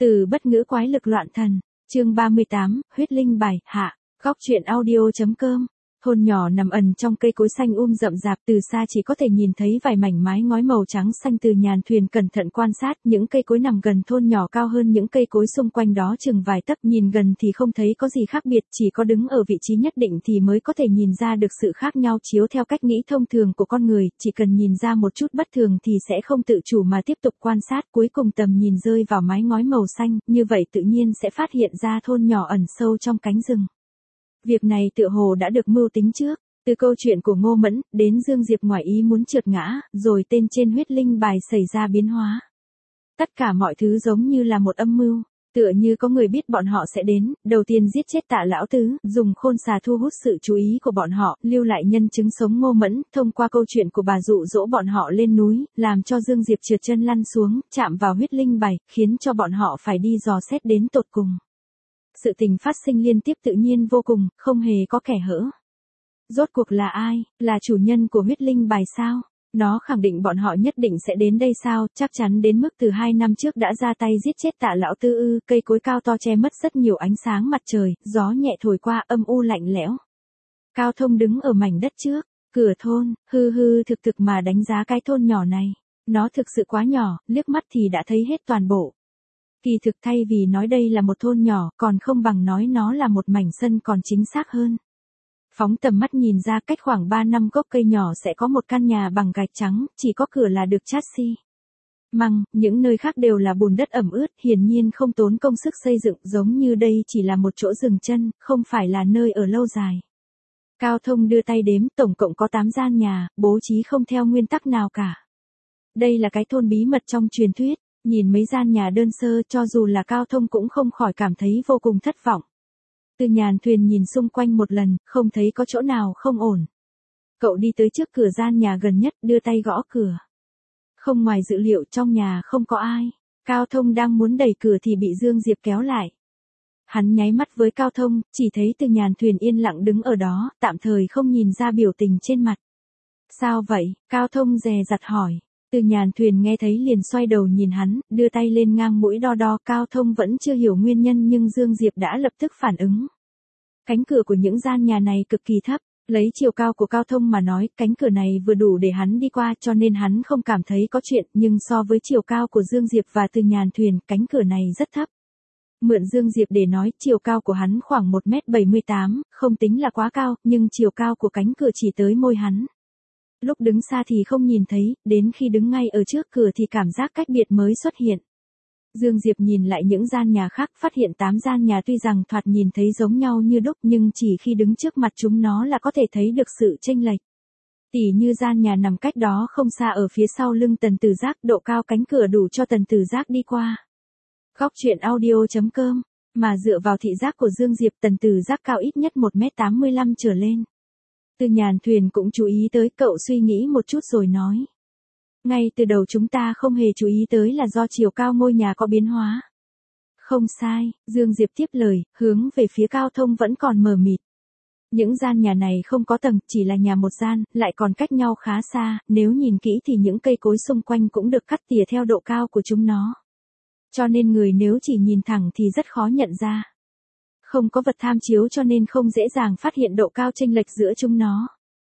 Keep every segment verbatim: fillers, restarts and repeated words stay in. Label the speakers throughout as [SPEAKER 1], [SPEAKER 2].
[SPEAKER 1] Từ bất ngữ quái lực loạn thần, chương ba mươi tám, huyết linh bài, hạ, góc truyện audio.com. Thôn nhỏ nằm ẩn trong cây cối xanh um rậm rạp, từ xa chỉ có thể nhìn thấy vài mảnh mái ngói màu trắng xanh. Từ nhàn thuyền cẩn thận quan sát, những cây cối nằm gần thôn nhỏ cao hơn những cây cối xung quanh đó chừng vài tấc, nhìn gần thì không thấy có gì khác biệt, chỉ có đứng ở vị trí nhất định thì mới có thể nhìn ra được sự khác nhau. Chiếu theo cách nghĩ thông thường của con người, chỉ cần nhìn ra một chút bất thường thì sẽ không tự chủ mà tiếp tục quan sát, cuối cùng tầm nhìn rơi vào mái ngói màu xanh, như vậy tự nhiên sẽ phát hiện ra thôn nhỏ ẩn sâu trong cánh rừng. Việc này tựa hồ đã được mưu tính trước, từ câu chuyện của Ngô Mẫn, đến Dương Diệp ngoài ý muốn trượt ngã, rồi tên trên huyết linh bài xảy ra biến hóa. Tất cả mọi thứ giống như là một âm mưu, tựa như có người biết bọn họ sẽ đến, đầu tiên giết chết Tạ lão tứ, dùng khôn xà thu hút sự chú ý của bọn họ, lưu lại nhân chứng sống Ngô Mẫn, thông qua câu chuyện của bà dụ dỗ bọn họ lên núi, làm cho Dương Diệp trượt chân lăn xuống, chạm vào huyết linh bài, khiến cho bọn họ phải đi dò xét đến tột cùng. Sự tình phát sinh liên tiếp tự nhiên vô cùng, không hề có kẻ hở. Rốt cuộc là ai, là chủ nhân của huyết linh bài sao? Nó khẳng định bọn họ nhất định sẽ đến đây sao? Chắc chắn đến mức từ hai năm trước đã ra tay giết chết Tạ lão tư ư? Cây cối cao to che mất rất nhiều ánh sáng mặt trời, gió nhẹ thổi qua âm u lạnh lẽo. Cao Thông đứng ở mảnh đất trước, cửa thôn, hư hư thực thực mà đánh giá cái thôn nhỏ này. Nó thực sự quá nhỏ, liếc mắt thì đã thấy hết toàn bộ. Kỳ thực thay vì nói đây là một thôn nhỏ, còn không bằng nói nó là một mảnh sân còn chính xác hơn. Phóng tầm mắt nhìn ra, cách khoảng ba năm gốc cây nhỏ sẽ có một căn nhà bằng gạch trắng, chỉ có cửa là được chát xi măng, những nơi khác đều là bùn đất ẩm ướt, hiển nhiên không tốn công sức xây dựng, giống như đây chỉ là một chỗ dừng chân, không phải là nơi ở lâu dài. Cao Thông đưa tay đếm, tổng cộng có tám gian nhà, bố trí không theo nguyên tắc nào cả. Đây là cái thôn bí mật trong truyền thuyết. Nhìn mấy gian nhà đơn sơ, cho dù là Cao Thông cũng không khỏi cảm thấy vô cùng thất vọng. Từ nhàn thuyền nhìn xung quanh một lần, không thấy có chỗ nào không ổn. Cậu đi tới trước cửa gian nhà gần nhất, đưa tay gõ cửa. Không ngoài dự liệu, trong nhà không có ai. Cao Thông đang muốn đẩy cửa thì bị Dương Diệp kéo lại. Hắn nháy mắt với Cao Thông, chỉ thấy Từ nhàn thuyền yên lặng đứng ở đó, tạm thời không nhìn ra biểu tình trên mặt. Sao vậy? Cao Thông dè dặt hỏi. Từ nhàn thuyền nghe thấy liền xoay đầu nhìn hắn, đưa tay lên ngang mũi đo đo. Cao Thông vẫn chưa hiểu nguyên nhân nhưng Dương Diệp đã lập tức phản ứng. Cánh cửa của những gian nhà này cực kỳ thấp, lấy chiều cao của Cao Thông mà nói, cánh cửa này vừa đủ để hắn đi qua, cho nên hắn không cảm thấy có chuyện, nhưng so với chiều cao của Dương Diệp và Từ nhàn thuyền, cánh cửa này rất thấp. Mượn Dương Diệp để nói, chiều cao của hắn khoảng một mét bảy mươi tám, không tính là quá cao, nhưng chiều cao của cánh cửa chỉ tới môi hắn. Lúc đứng xa thì không nhìn thấy, đến khi đứng ngay ở trước cửa thì cảm giác cách biệt mới xuất hiện. Dương Diệp nhìn lại những gian nhà khác, phát hiện tám gian nhà tuy rằng thoạt nhìn thấy giống nhau như đúc nhưng chỉ khi đứng trước mặt chúng nó là có thể thấy được sự chênh lệch. Tỉ như gian nhà nằm cách đó không xa ở phía sau lưng Tần Tử Giác, độ cao cánh cửa đủ cho Tần Tử Giác đi qua. Góc truyện audio.com, mà dựa vào thị giác của Dương Diệp, Tần Tử Giác cao ít nhất một mét tám mươi lăm trở lên. Từ nhàn thuyền cũng chú ý tới, cậu suy nghĩ một chút rồi nói. Ngay từ đầu chúng ta không hề chú ý tới là do chiều cao ngôi nhà có biến hóa. Không sai, Dương Diệp tiếp lời, hướng về phía Cao Thông vẫn còn mờ mịt. Những gian nhà này không có tầng, chỉ là nhà một gian, lại còn cách nhau khá xa, nếu nhìn kỹ thì những cây cối xung quanh cũng được cắt tỉa theo độ cao của chúng nó. Cho nên người nếu chỉ nhìn thẳng thì rất khó nhận ra. Không có vật tham chiếu cho nên không dễ dàng phát hiện độ cao chênh lệch giữa chúng nó.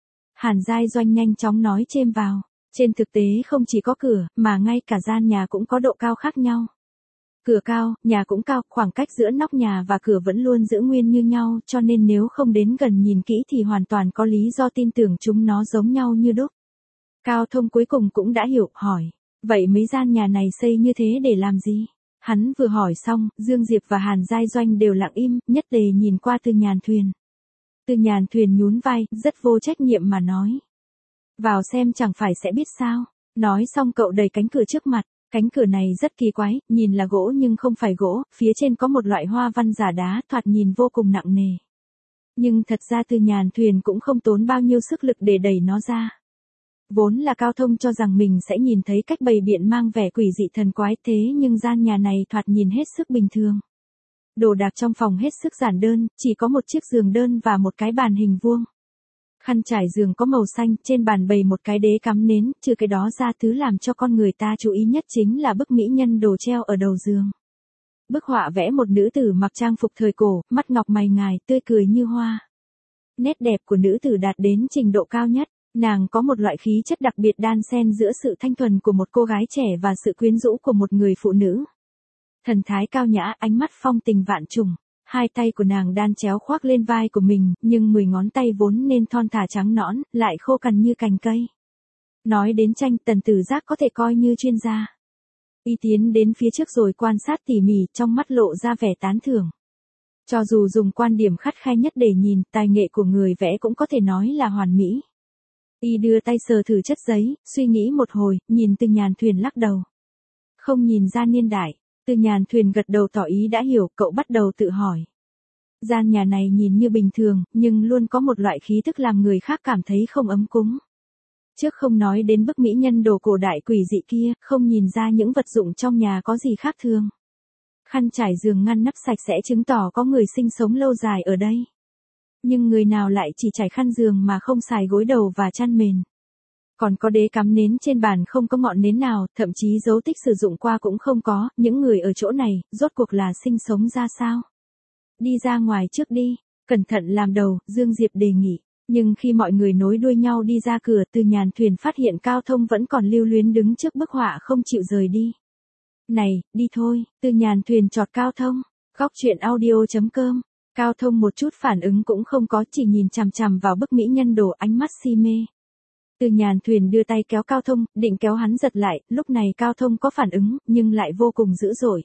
[SPEAKER 1] Hàn Giai Doanh nhanh chóng nói chêm vào. Trên thực tế không chỉ có cửa, mà ngay cả gian nhà cũng có độ cao khác nhau. Cửa cao, nhà cũng cao, khoảng cách giữa nóc nhà và cửa vẫn luôn giữ nguyên như nhau, cho nên nếu không đến gần nhìn kỹ thì hoàn toàn có lý do tin tưởng chúng nó giống nhau như đúc. Cao Thông cuối cùng cũng đã hiểu, hỏi. Vậy mấy gian nhà này xây như thế để làm gì? Hắn vừa hỏi xong, Dương Diệp và Hàn Giai Doanh đều lặng im, nhất tề nhìn qua Từ nhàn thuyền. Từ nhàn thuyền nhún vai, rất vô trách nhiệm mà nói. Vào xem chẳng phải sẽ biết sao. Nói xong cậu đẩy cánh cửa trước mặt. Cánh cửa này rất kỳ quái, nhìn là gỗ nhưng không phải gỗ, phía trên có một loại hoa văn giả đá, thoạt nhìn vô cùng nặng nề. Nhưng thật ra Từ nhàn thuyền cũng không tốn bao nhiêu sức lực để đẩy nó ra. Vốn là Cao Thông cho rằng mình sẽ nhìn thấy cách bày biện mang vẻ quỷ dị thần quái, thế nhưng gian nhà này thoạt nhìn hết sức bình thường. Đồ đạc trong phòng hết sức giản đơn, chỉ có một chiếc giường đơn và một cái bàn hình vuông. Khăn trải giường có màu xanh, trên bàn bày một cái đế cắm nến, trừ cái đó ra thứ làm cho con người ta chú ý nhất chính là bức mỹ nhân đồ treo ở đầu giường. Bức họa vẽ một nữ tử mặc trang phục thời cổ, mắt ngọc mày ngài, tươi cười như hoa. Nét đẹp của nữ tử đạt đến trình độ cao nhất, nàng có một loại khí chất đặc biệt đan xen giữa sự thanh thuần của một cô gái trẻ và sự quyến rũ của một người phụ nữ. Thần thái cao nhã, ánh mắt phong tình vạn trùng, hai tay của nàng đan chéo khoác lên vai của mình, nhưng mười ngón tay vốn nên thon thả trắng nõn, lại khô cằn như cành cây. Nói đến tranh, Tần Tử Giác có thể coi như chuyên gia. Y tiến đến phía trước rồi quan sát tỉ mỉ, trong mắt lộ ra vẻ tán thưởng. Cho dù dùng quan điểm khắt khe nhất để nhìn, tài nghệ của người vẽ cũng có thể nói là hoàn mỹ. Y đưa tay sờ thử chất giấy, suy nghĩ một hồi, nhìn Từ Nhàn Thuyền lắc đầu. Không nhìn ra niên đại. Từ Nhàn Thuyền gật đầu tỏ ý đã hiểu, cậu bắt đầu tự hỏi. Gian nhà này nhìn như bình thường, nhưng luôn có một loại khí tức làm người khác cảm thấy không ấm cúng. Trước không nói đến bức mỹ nhân đồ cổ đại quỷ dị kia, không nhìn ra những vật dụng trong nhà có gì khác thường. Khăn trải giường ngăn nắp sạch sẽ chứng tỏ có người sinh sống lâu dài ở đây. Nhưng người nào lại chỉ trải khăn giường mà không xài gối đầu và chăn mền. Còn có đế cắm nến trên bàn không có ngọn nến nào, thậm chí dấu tích sử dụng qua cũng không có, những người ở chỗ này, rốt cuộc là sinh sống ra sao? Đi ra ngoài trước đi, cẩn thận làm đầu, Dương Diệp đề nghị. Nhưng khi mọi người nối đuôi nhau đi ra cửa, Từ Nhàn Thuyền phát hiện Cao Thông vẫn còn lưu luyến đứng trước bức họa không chịu rời đi. Này, đi thôi, Từ Nhàn Thuyền chọt Cao Thông. Góc truyện audio chấm com. Cao Thông một chút phản ứng cũng không có, chỉ nhìn chằm chằm vào bức mỹ nhân đồ, ánh mắt si mê. Từ Nhàn Thuyền đưa tay kéo Cao Thông, định kéo hắn giật lại, lúc này Cao Thông có phản ứng, nhưng lại vô cùng dữ dội.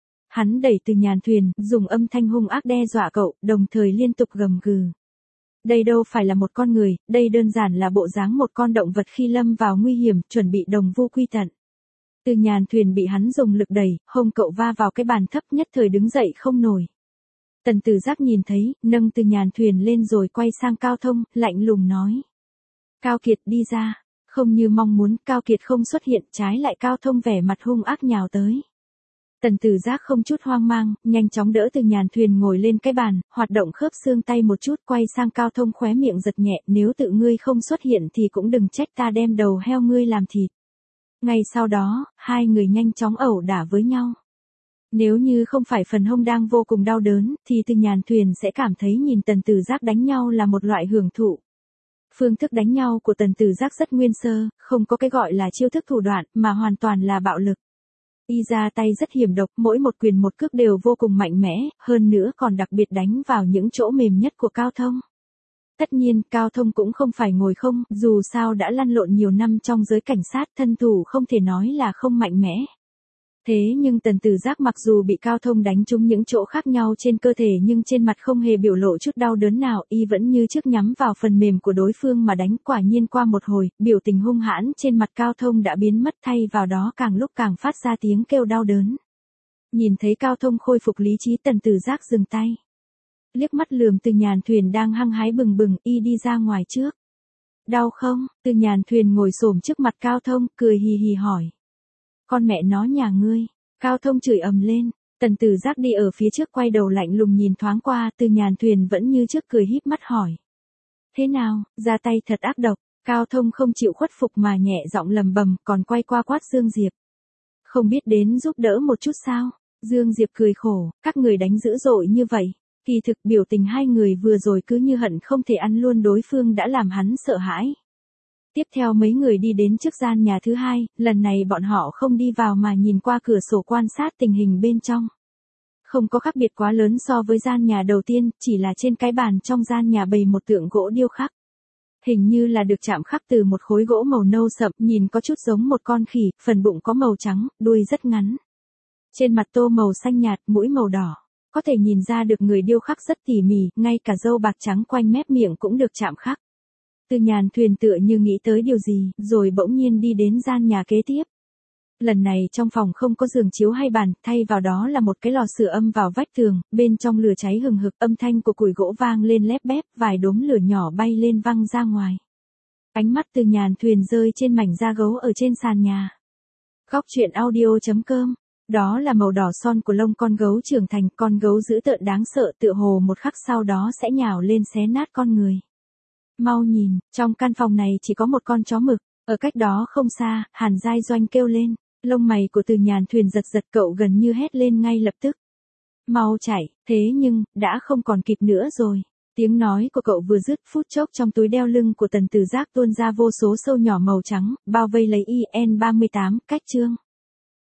[SPEAKER 1] Hắn đẩy Từ Nhàn Thuyền, dùng âm thanh hung ác đe dọa cậu, đồng thời liên tục gầm gừ. Đây đâu phải là một con người, đây đơn giản là bộ dáng một con động vật khi lâm vào nguy hiểm, chuẩn bị đồng vu quy tận. Từ Nhàn Thuyền bị hắn dùng lực đẩy, hông cậu va vào cái bàn thấp, nhất thời đứng dậy không nổi. Tần Tử Giác nhìn thấy, nâng Từ Nhàn Thuyền lên rồi quay sang Cao Thông, lạnh lùng nói. Cao Kiệt đi ra. Không như mong muốn, Cao Kiệt không xuất hiện, trái lại Cao Thông vẻ mặt hung ác nhào tới. Tần Tử Giác không chút hoang mang, nhanh chóng đỡ Từ Nhàn Thuyền ngồi lên cái bàn, hoạt động khớp xương tay một chút, quay sang Cao Thông khóe miệng giật nhẹ, nếu tự ngươi không xuất hiện thì cũng đừng trách ta đem đầu heo ngươi làm thịt. Ngay sau đó, hai người nhanh chóng ẩu đả với nhau. Nếu như không phải phần hông đang vô cùng đau đớn, thì Từ Nhàn Thuyền sẽ cảm thấy nhìn Tần Tử Giác đánh nhau là một loại hưởng thụ. Phương thức đánh nhau của Tần Tử Giác rất nguyên sơ, không có cái gọi là chiêu thức thủ đoạn, mà hoàn toàn là bạo lực. Y ra tay rất hiểm độc, mỗi một quyền một cước đều vô cùng mạnh mẽ, hơn nữa còn đặc biệt đánh vào những chỗ mềm nhất của Cao Thông. Tất nhiên, Cao Thông cũng không phải ngồi không, dù sao đã lăn lộn nhiều năm trong giới cảnh sát, thân thủ không thể nói là không mạnh mẽ. Thế nhưng Tần Tử Giác mặc dù bị Cao Thông đánh trúng những chỗ khác nhau trên cơ thể nhưng trên mặt không hề biểu lộ chút đau đớn nào, y vẫn như trước nhắm vào phần mềm của đối phương mà đánh. Quả nhiên qua một hồi, biểu tình hung hãn trên mặt Cao Thông đã biến mất, thay vào đó càng lúc càng phát ra tiếng kêu đau đớn. Nhìn thấy Cao Thông khôi phục lý trí, Tần Tử Giác dừng tay. Liếc mắt lườm Từ Nhàn Thuyền đang hăng hái bừng bừng, y đi ra ngoài trước. Đau không? Từ Nhàn Thuyền ngồi xổm trước mặt Cao Thông, cười hì hì hỏi. Con mẹ nó nhà ngươi. Cao Thông chửi ầm lên. Tần Tử Giác đi ở phía trước quay đầu lạnh lùng nhìn thoáng qua, Từ Nhàn Thuyền vẫn như trước cười híp mắt hỏi. Thế nào, ra tay thật ác độc. Cao Thông không chịu khuất phục mà nhẹ giọng lầm bầm, còn quay qua quát Dương Diệp. Không biết đến giúp đỡ một chút sao? Dương Diệp cười khổ, các người đánh dữ dội như vậy. Kỳ thực biểu tình hai người vừa rồi cứ như hận không thể ăn luôn đối phương đã làm hắn sợ hãi. Tiếp theo mấy người đi đến trước gian nhà thứ hai, lần này bọn họ không đi vào mà nhìn qua cửa sổ quan sát tình hình bên trong. Không có khác biệt quá lớn so với gian nhà đầu tiên, chỉ là trên cái bàn trong gian nhà bày một tượng gỗ điêu khắc. Hình như là được chạm khắc từ một khối gỗ màu nâu sậm, nhìn có chút giống một con khỉ, phần bụng có màu trắng, đuôi rất ngắn. Trên mặt tô màu xanh nhạt, mũi màu đỏ. Có thể nhìn ra được người điêu khắc rất tỉ mỉ, ngay cả râu bạc trắng quanh mép miệng cũng được chạm khắc. Từ Nhàn Thuyền tựa như nghĩ tới điều gì, rồi bỗng nhiên đi đến gian nhà kế tiếp. Lần này trong phòng không có giường chiếu hay bàn, thay vào đó là một cái lò sưởi âm vào vách tường, bên trong lửa cháy hừng hực, âm thanh của củi gỗ vang lên lép bép, vài đốm lửa nhỏ bay lên văng ra ngoài. Ánh mắt Từ Nhàn Thuyền rơi trên mảnh da gấu ở trên sàn nhà. Góc truyện audio chấm com. Đó là màu đỏ son của lông con gấu trưởng thành, con gấu dữ tợn đáng sợ, tựa hồ một khắc sau đó sẽ nhào lên xé nát con người. Mau nhìn, trong căn phòng này chỉ có một con chó mực, ở cách đó không xa, Hàn Giai Doanh kêu lên, lông mày của Từ Nhàn Thuyền giật giật, cậu gần như hét lên ngay lập tức. Mau chạy, thế nhưng, đã không còn kịp nữa rồi. Tiếng nói của cậu vừa dứt, phút chốc trong túi đeo lưng của Tần Tử Giác tuôn ra vô số sâu nhỏ màu trắng, bao vây lấy i en ba mươi tám, cách chương.